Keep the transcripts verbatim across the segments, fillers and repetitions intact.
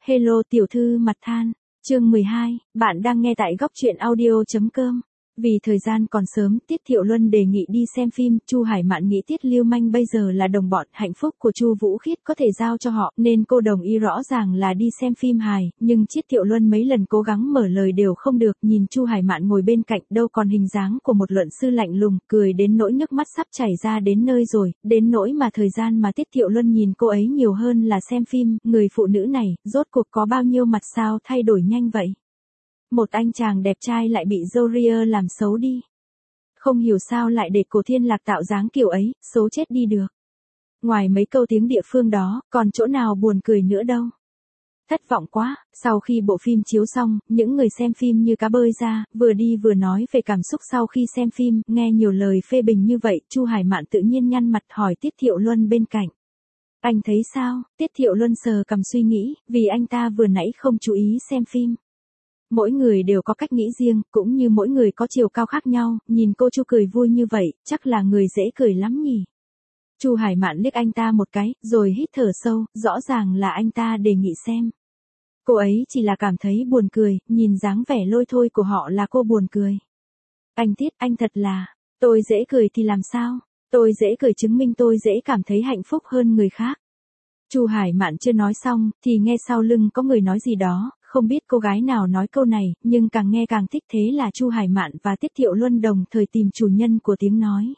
Hello tiểu thư mặt than, chương mười hai, bạn đang nghe tại góc truyện audio.com. Vì thời gian còn sớm, Tiết Thiệu Luân đề nghị đi xem phim, Chu Hải Mạn nghĩ Tiết Lưu Manh bây giờ là đồng bọn, hạnh phúc của Chu Vũ Khiết có thể giao cho họ, nên cô đồng ý rõ ràng là đi xem phim hài, nhưng Tiết Thiệu Luân mấy lần cố gắng mở lời đều không được, nhìn Chu Hải Mạn ngồi bên cạnh, đâu còn hình dáng của một luận sư lạnh lùng, cười đến nỗi nước mắt sắp chảy ra đến nơi rồi, đến nỗi mà thời gian mà Tiết Thiệu Luân nhìn cô ấy nhiều hơn là xem phim, người phụ nữ này, rốt cuộc có bao nhiêu mặt sao thay đổi nhanh vậy? Một anh chàng đẹp trai lại bị Zoria làm xấu đi. Không hiểu sao lại để Cổ Thiên Lạc tạo dáng kiểu ấy, xấu chết đi được. Ngoài mấy câu tiếng địa phương đó, còn chỗ nào buồn cười nữa đâu. Thất vọng quá, sau khi bộ phim chiếu xong, những người xem phim như cá bơi ra, vừa đi vừa nói về cảm xúc sau khi xem phim, nghe nhiều lời phê bình như vậy, Chu Hải Mạn tự nhiên nhăn mặt hỏi Tiết Thiệu Luân bên cạnh. Anh thấy sao? Tiết Thiệu Luân sờ cằm suy nghĩ, vì anh ta vừa nãy không chú ý xem phim. Mỗi người đều có cách nghĩ riêng, cũng như mỗi người có chiều cao khác nhau, nhìn cô Chu cười vui như vậy, chắc là người dễ cười lắm nhỉ. Chu Hải Mạn liếc anh ta một cái, rồi hít thở sâu, rõ ràng là anh ta đề nghị xem. Cô ấy chỉ là cảm thấy buồn cười, nhìn dáng vẻ lôi thôi của họ là cô buồn cười. Anh Tiết, anh thật là, tôi dễ cười thì làm sao, tôi dễ cười chứng minh tôi dễ cảm thấy hạnh phúc hơn người khác. Chu Hải Mạn chưa nói xong, thì nghe sau lưng có người nói gì đó. Không biết cô gái nào nói câu này, nhưng càng nghe càng thích, thế là Chu Hải Mạn và Tiết Thiệu Luân đồng thời tìm chủ nhân của tiếng nói.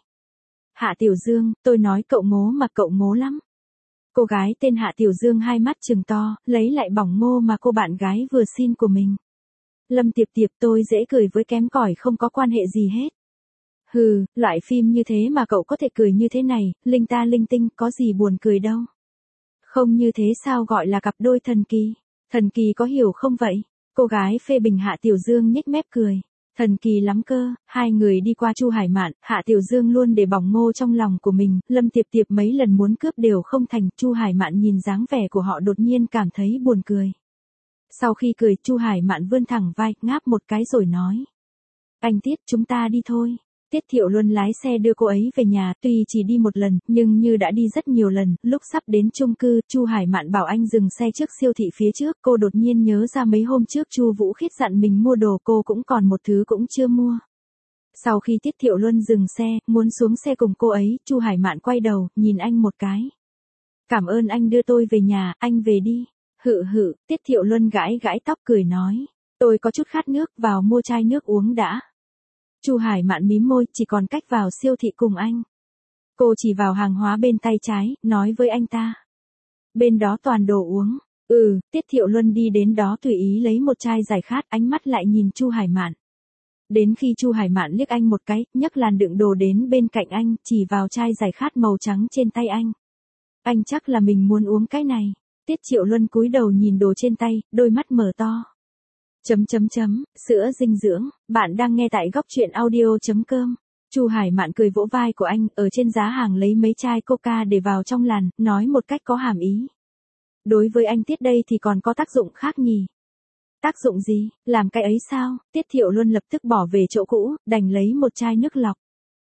Hạ Tiểu Dương, tôi nói cậu ngố mà cậu ngố lắm. Cô gái tên Hạ Tiểu Dương hai mắt trừng to, lấy lại bỏng ngô mà cô bạn gái vừa xin của mình. Lâm Tiệp Tiệp, tôi dễ cười với kém cỏi không có quan hệ gì hết. Hừ, loại phim như thế mà cậu có thể cười như thế này, linh ta linh tinh, có gì buồn cười đâu. Không như thế sao gọi là cặp đôi thần kỳ. Thần kỳ có hiểu không vậy? Cô gái phê bình Hạ Tiểu Dương nhếch mép cười. Thần kỳ lắm cơ, hai người đi qua Chu Hải Mạn, Hạ Tiểu Dương luôn để bỏng ngô trong lòng của mình, Lâm Tiệp Tiệp mấy lần muốn cướp đều không thành, Chu Hải Mạn nhìn dáng vẻ của họ đột nhiên cảm thấy buồn cười. Sau khi cười, Chu Hải Mạn vươn thẳng vai, ngáp một cái rồi nói. Anh Tiết, chúng ta đi thôi. Tiết Thiệu Luân lái xe đưa cô ấy về nhà, tuy chỉ đi một lần, nhưng như đã đi rất nhiều lần, lúc sắp đến chung cư, Chu Hải Mạn bảo anh dừng xe trước siêu thị phía trước, cô đột nhiên nhớ ra mấy hôm trước Chu Vũ Khiết dặn mình mua đồ, cô cũng còn một thứ cũng chưa mua. Sau khi Tiết Thiệu Luân dừng xe, muốn xuống xe cùng cô ấy, Chu Hải Mạn quay đầu, nhìn anh một cái. Cảm ơn anh đưa tôi về nhà, anh về đi. Hự hự, Tiết Thiệu Luân gãi gãi tóc cười nói. Tôi có chút khát nước, vào mua chai nước uống đã. Chu Hải Mạn mím môi, chỉ còn cách vào siêu thị cùng anh. Cô chỉ vào hàng hóa bên tay trái, nói với anh ta. Bên đó toàn đồ uống. Ừ, Tiết Thiệu Luân đi đến đó tùy ý lấy một chai giải khát, ánh mắt lại nhìn Chu Hải Mạn. Đến khi Chu Hải Mạn liếc anh một cái, nhấc làn đựng đồ đến bên cạnh anh, chỉ vào chai giải khát màu trắng trên tay anh. Anh chắc là mình muốn uống cái này. Tiết Thiệu Luân cúi đầu nhìn đồ trên tay, đôi mắt mở to. Chấm chấm chấm, sữa dinh dưỡng, bạn đang nghe tại góc truyện audio.com. Chu Hải Mạn cười vỗ vai của anh, ở trên giá hàng lấy mấy chai coca để vào trong làn, nói một cách có hàm ý. Đối với anh Tiết đây thì còn có tác dụng khác nhỉ? Tác dụng gì, làm cái ấy sao? Tiết Thiệu Luân lập tức bỏ về chỗ cũ, đành lấy một chai nước lọc.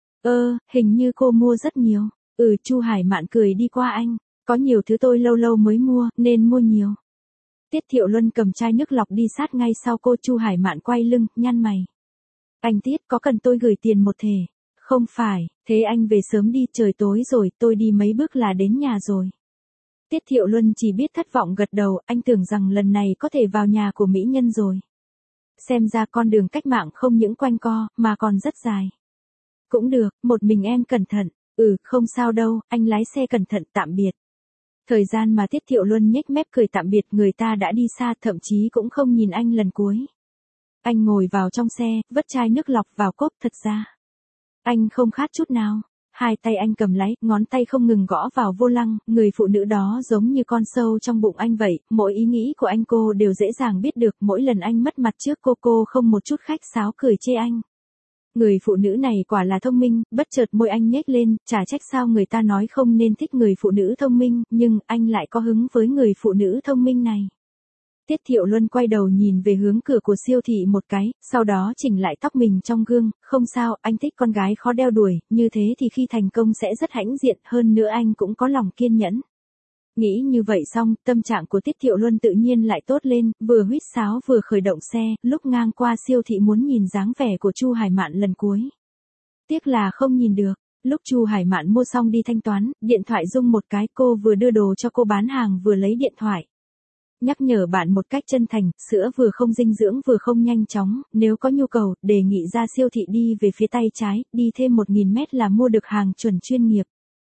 Ơ, hình như cô mua rất nhiều. Ừ, Chu Hải Mạn cười đi qua anh, có nhiều thứ tôi lâu lâu mới mua, nên mua nhiều. Tiết Thiệu Luân cầm chai nước lọc đi sát ngay sau cô. Chu Hải Mạn quay lưng, nhăn mày. Anh Tiết, có cần tôi gửi tiền một thể? Không phải, thế anh về sớm đi, trời tối rồi, tôi đi mấy bước là đến nhà rồi. Tiết Thiệu Luân chỉ biết thất vọng gật đầu, anh tưởng rằng lần này có thể vào nhà của mỹ nhân rồi. Xem ra con đường cách mạng không những quanh co, mà còn rất dài. Cũng được, một mình em cẩn thận. Ừ, không sao đâu, anh lái xe cẩn thận, tạm biệt. Thời gian mà Tiết Thiệu Luân nhếch mép cười tạm biệt, người ta đã đi xa, thậm chí cũng không nhìn anh lần cuối. Anh ngồi vào trong xe, vứt chai nước lọc vào cốp, thật ra. Anh không khát chút nào. Hai tay anh cầm lái, ngón tay không ngừng gõ vào vô lăng, người phụ nữ đó giống như con sâu trong bụng anh vậy, mỗi ý nghĩ của anh cô đều dễ dàng biết được, mỗi lần anh mất mặt trước cô cô không một chút khách sáo cười chê anh. Người phụ nữ này quả là thông minh, bất chợt môi anh nhếch lên, chả trách sao người ta nói không nên thích người phụ nữ thông minh, nhưng anh lại có hứng với người phụ nữ thông minh này. Tiết Thiệu Luân quay đầu nhìn về hướng cửa của siêu thị một cái, sau đó chỉnh lại tóc mình trong gương, không sao, anh thích con gái khó đeo đuổi, như thế thì khi thành công sẽ rất hãnh diện, hơn nữa anh cũng có lòng kiên nhẫn. Nghĩ như vậy xong, tâm trạng của Tiết Thiệu Luân tự nhiên lại tốt lên, vừa huýt sáo vừa khởi động xe, lúc ngang qua siêu thị muốn nhìn dáng vẻ của Chu Hải Mạn lần cuối. Tiếc là không nhìn được. Lúc Chu Hải Mạn mua xong đi thanh toán, điện thoại rung một cái, cô vừa đưa đồ cho cô bán hàng vừa lấy điện thoại. Nhắc nhở bạn một cách chân thành, sữa vừa không dinh dưỡng vừa không nhanh chóng, nếu có nhu cầu, đề nghị ra siêu thị đi về phía tay trái, đi thêm một nghìn mét là mua được hàng chuẩn chuyên nghiệp.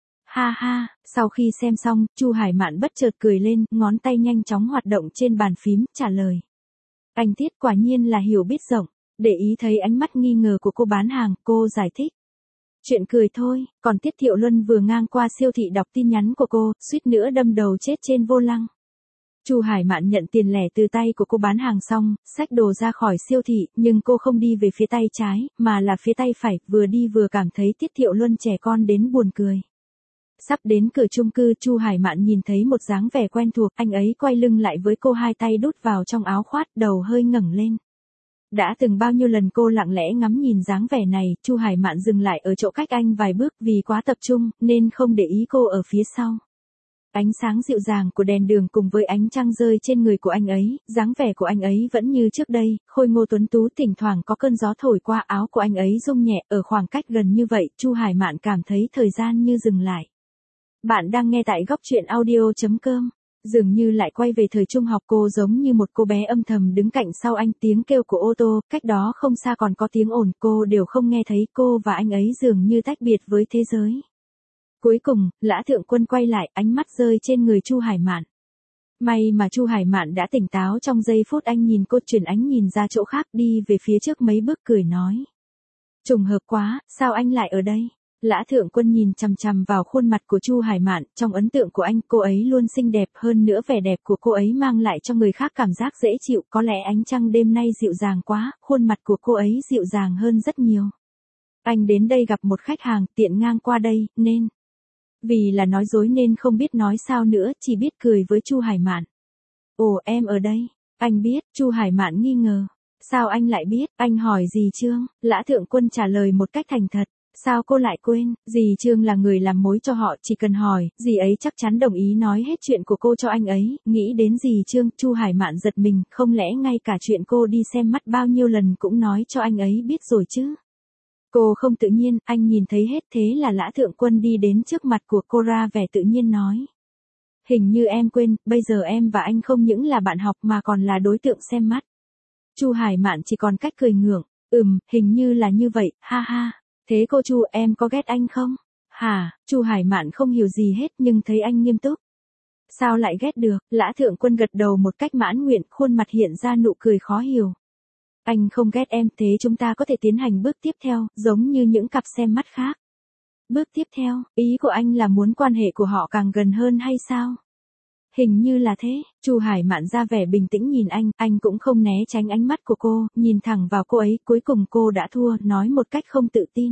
Ha ha, sau khi xem xong, Chu Hải Mạn bất chợt cười lên, ngón tay nhanh chóng hoạt động trên bàn phím, trả lời. Anh Tiết quả nhiên là hiểu biết rộng, để ý thấy ánh mắt nghi ngờ của cô bán hàng, cô giải thích. Chuyện cười thôi, còn Tiết Thiệu Luân vừa ngang qua siêu thị đọc tin nhắn của cô, suýt nữa đâm đầu chết trên vô lăng. Chu Hải Mạn nhận tiền lẻ từ tay của cô bán hàng xong, xách đồ ra khỏi siêu thị, nhưng cô không đi về phía tay trái, mà là phía tay phải, vừa đi vừa cảm thấy Tiết Thiệu Luân trẻ con đến buồn cười. Sắp đến cửa chung cư, Chu Hải Mạn nhìn thấy một dáng vẻ quen thuộc, anh ấy quay lưng lại với cô, hai tay đút vào trong áo khoác, đầu hơi ngẩng lên. Đã từng bao nhiêu lần cô lặng lẽ ngắm nhìn dáng vẻ này, Chu Hải Mạn dừng lại ở chỗ cách anh vài bước, vì quá tập trung, nên không để ý cô ở phía sau. Ánh sáng dịu dàng của đèn đường cùng với ánh trăng rơi trên người của anh ấy, dáng vẻ của anh ấy vẫn như trước đây, khôi ngô tuấn tú, thỉnh thoảng có cơn gió thổi qua áo của anh ấy rung nhẹ, ở khoảng cách gần như vậy, Chu Hải Mạn cảm thấy thời gian như dừng lại. Bạn đang nghe tại góc truyện audio chấm com. Dường như lại quay về thời trung học, cô giống như một cô bé âm thầm đứng cạnh sau anh, tiếng kêu của ô tô, cách đó không xa còn có tiếng ồn, cô đều không nghe thấy, cô và anh ấy dường như tách biệt với thế giới. Cuối cùng, Lã Thượng Quân quay lại, ánh mắt rơi trên người Chu Hải Mạn. May mà Chu Hải Mạn đã tỉnh táo trong giây phút anh nhìn cô, chuyển ánh nhìn ra chỗ khác, đi về phía trước mấy bước, cười nói. Trùng hợp quá, sao anh lại ở đây? Lã Thượng Quân nhìn chằm chằm vào khuôn mặt của Chu Hải Mạn, trong ấn tượng của anh, cô ấy luôn xinh đẹp, hơn nữa vẻ đẹp của cô ấy mang lại cho người khác cảm giác dễ chịu, có lẽ ánh trăng đêm nay dịu dàng quá, khuôn mặt của cô ấy dịu dàng hơn rất nhiều. Anh đến đây gặp một khách hàng, tiện ngang qua đây, nên... Vì là nói dối nên không biết nói sao nữa, chỉ biết cười với Chu Hải Mạn. Ồ, em ở đây. Anh biết, Chu Hải Mạn nghi ngờ. Sao anh lại biết, anh hỏi dì Trương? Lã Thượng Quân trả lời một cách thành thật. Sao cô lại quên, dì Trương là người làm mối cho họ, chỉ cần hỏi, dì ấy chắc chắn đồng ý nói hết chuyện của cô cho anh ấy. Nghĩ đến dì Trương, Chu Hải Mạn giật mình, không lẽ ngay cả chuyện cô đi xem mắt bao nhiêu lần cũng nói cho anh ấy biết rồi chứ? Cô không tự nhiên, anh nhìn thấy hết, thế là Lã Thượng Quân đi đến trước mặt của cô, ra vẻ tự nhiên nói. Hình như em quên, bây giờ em và anh không những là bạn học mà còn là đối tượng xem mắt. Chu Hải Mạn chỉ còn cách cười ngượng, ừm, hình như là như vậy, ha ha. Thế cô Chu, em có ghét anh không? Hả? Chu Hải Mạn không hiểu gì hết nhưng thấy anh nghiêm túc. Sao lại ghét được? Lã Thượng Quân gật đầu một cách mãn nguyện, khuôn mặt hiện ra nụ cười khó hiểu. Anh không ghét em, thế chúng ta có thể tiến hành bước tiếp theo, giống như những cặp xem mắt khác. Bước tiếp theo, ý của anh là muốn quan hệ của họ càng gần hơn hay sao? Hình như là thế. Chu Hải Mạn ra vẻ bình tĩnh nhìn anh, anh cũng không né tránh ánh mắt của cô, nhìn thẳng vào cô ấy, cuối cùng cô đã thua, nói một cách không tự tin.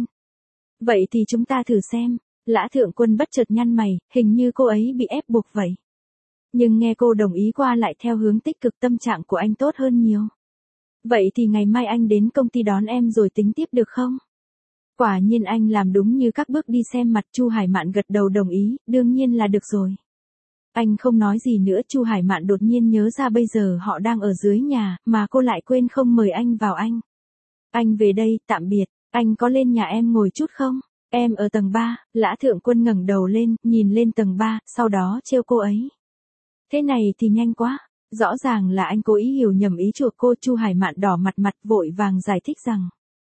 Vậy thì chúng ta thử xem. Lã Thượng Quân bất chợt nhăn mày, hình như cô ấy bị ép buộc vậy. Nhưng nghe cô đồng ý qua lại theo hướng tích cực, tâm trạng của anh tốt hơn nhiều. Vậy thì ngày mai anh đến công ty đón em rồi tính tiếp được không? Quả nhiên anh làm đúng như các bước đi xem mặt. Chu Hải Mạn gật đầu đồng ý, đương nhiên là được rồi. Anh không nói gì nữa. Chu Hải Mạn đột nhiên nhớ ra bây giờ họ đang ở dưới nhà, mà cô lại quên không mời anh vào anh. Anh về đây, tạm biệt, anh có lên nhà em ngồi chút không? Em ở tầng ba, Lã Thượng Quân ngẩng đầu lên, nhìn lên tầng ba, sau đó trêu cô ấy. Thế này thì nhanh quá. Rõ ràng là anh cố ý hiểu nhầm ý chuộc cô. Chu Hải Mạn đỏ mặt mặt vội vàng giải thích rằng.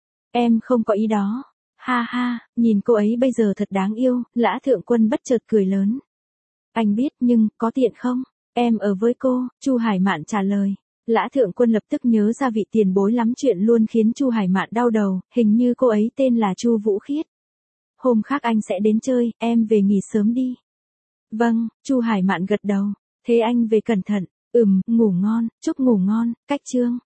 Em không có ý đó. Ha ha, nhìn cô ấy bây giờ thật đáng yêu. Lã Thượng Quân bất chợt cười lớn. Anh biết, nhưng, có tiện không? Em ở với cô, Chu Hải Mạn trả lời. Lã Thượng Quân lập tức nhớ ra vị tiền bối lắm chuyện luôn khiến Chu Hải Mạn đau đầu, hình như cô ấy tên là Chu Vũ Khiết. Hôm khác anh sẽ đến chơi, em về nghỉ sớm đi. Vâng, Chu Hải Mạn gật đầu. Thế anh về cẩn thận. Ừm, ngủ ngon, chúc ngủ ngon, cách Trương.